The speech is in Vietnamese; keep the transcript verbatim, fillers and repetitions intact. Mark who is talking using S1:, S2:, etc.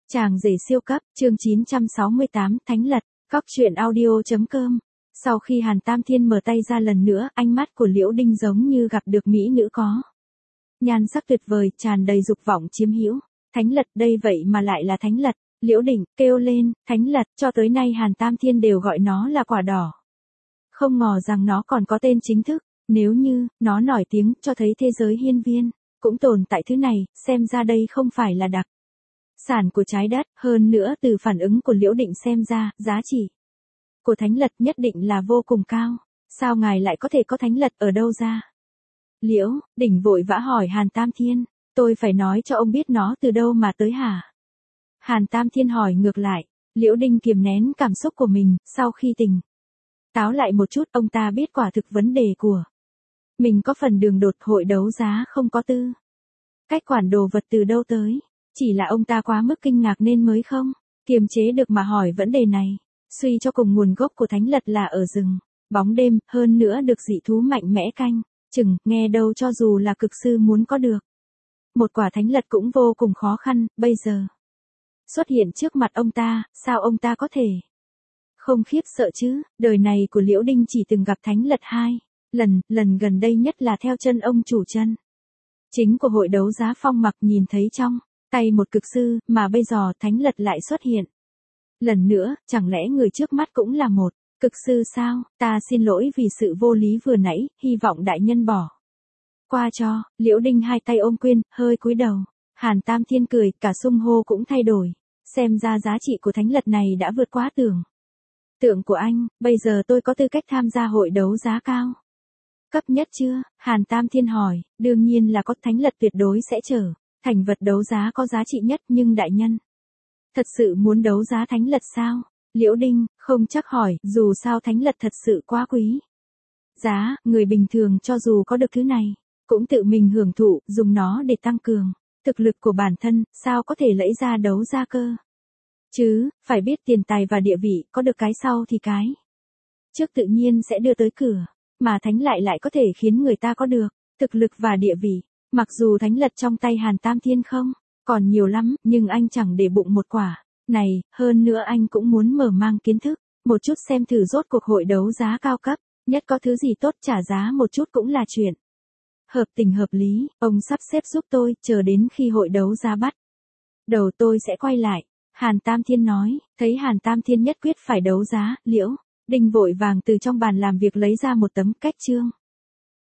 S1: Chàng rể siêu cấp, chương chín trăm sáu mươi tám, Thánh Lật, Cóc truyện audio chấm com. Sau khi Hàn Tam Thiên mở tay ra lần nữa, ánh mắt của Liễu Đinh giống như gặp được mỹ nữ có nhan sắc tuyệt vời, tràn đầy dục vọng chiếm hữu. Thánh Lật, đây vậy mà lại là Thánh Lật. Liễu Đỉnh kêu lên, Thánh Lật, cho tới nay Hàn Tam Thiên đều gọi nó là quả đỏ. Không ngờ rằng nó còn có tên chính thức, nếu như nó nổi tiếng cho thấy thế giới hiên viên cũng tồn tại thứ này, xem ra đây không phải là đặc sản của trái đất, hơn nữa từ phản ứng của Liễu Định xem ra, giá trị của Thánh Lật nhất định là vô cùng cao. Sao ngài lại có thể có Thánh Lật ở đâu ra? Liễu Đỉnh vội vã hỏi Hàn Tam Thiên, tôi phải nói cho ông biết nó từ đâu mà tới hả? Hàn Tam Thiên hỏi ngược lại. Liễu Đinh kiềm nén cảm xúc của mình, sau khi tỉnh táo lại một chút, ông ta biết quả thực vấn đề của mình có phần đường đột, hội đấu giá không có tư cách quản đồ vật từ đâu tới. Chỉ là ông ta quá mức kinh ngạc nên mới không kiềm chế được mà hỏi vấn đề này. Suy cho cùng nguồn gốc của Thánh Lật là ở rừng bóng đêm, hơn nữa được dị thú mạnh mẽ canh chừng, nghe đâu cho dù là cực sư muốn có được một quả Thánh Lật cũng vô cùng khó khăn. Bây giờ xuất hiện trước mặt ông ta, sao ông ta có thể không khiếp sợ chứ? Đời này của Liễu Đinh chỉ từng gặp Thánh Lật hai lần, lần gần đây nhất là theo chân ông chủ chân chính của hội đấu giá Phong Mặc nhìn thấy trong tay một cực sư, mà bây giờ Thánh Lật lại xuất hiện lần nữa. Chẳng lẽ người trước mắt cũng là một cực sư sao? Ta xin lỗi vì sự vô lý vừa nãy, hy vọng đại nhân bỏ qua cho. Liễu Đinh hai tay ôm quyên, hơi cúi đầu. Hàn Tam Thiên cười, cả xung hô cũng thay đổi. Xem ra giá trị của Thánh Lật này đã vượt quá tưởng tượng của anh. Bây giờ tôi có tư cách tham gia hội đấu giá cao cấp nhất chưa? Hàn Tam Thiên hỏi. Đương nhiên là có, Thánh Lật tuyệt đối sẽ trở thành vật đấu giá có giá trị nhất, nhưng đại nhân thật sự muốn đấu giá Thánh Lật sao? Liễu Đinh không chắc hỏi, dù sao Thánh Lật thật sự quá quý giá, người bình thường cho dù có được thứ này cũng tự mình hưởng thụ, dùng nó để tăng cường thực lực của bản thân, sao có thể lấy ra đấu giá cơ chứ? Phải biết tiền tài và địa vị, có được cái sau thì cái trước tự nhiên sẽ đưa tới cửa, mà Thánh lại lại có thể khiến người ta có được thực lực và địa vị. Mặc dù Thánh Lật trong tay Hàn Tam Thiên không còn nhiều lắm, nhưng anh chẳng để bụng một quả này, hơn nữa anh cũng muốn mở mang kiến thức một chút, xem thử rốt cuộc hội đấu giá cao cấp nhất có thứ gì tốt, trả giá một chút cũng là chuyện hợp tình hợp lý. Ông sắp xếp giúp tôi, chờ đến khi hội đấu giá bắt đầu tôi sẽ quay lại. Hàn Tam Thiên nói. Thấy Hàn Tam Thiên nhất quyết phải đấu giá, Liễu Đinh vội vàng từ trong bàn làm việc lấy ra một tấm cách chương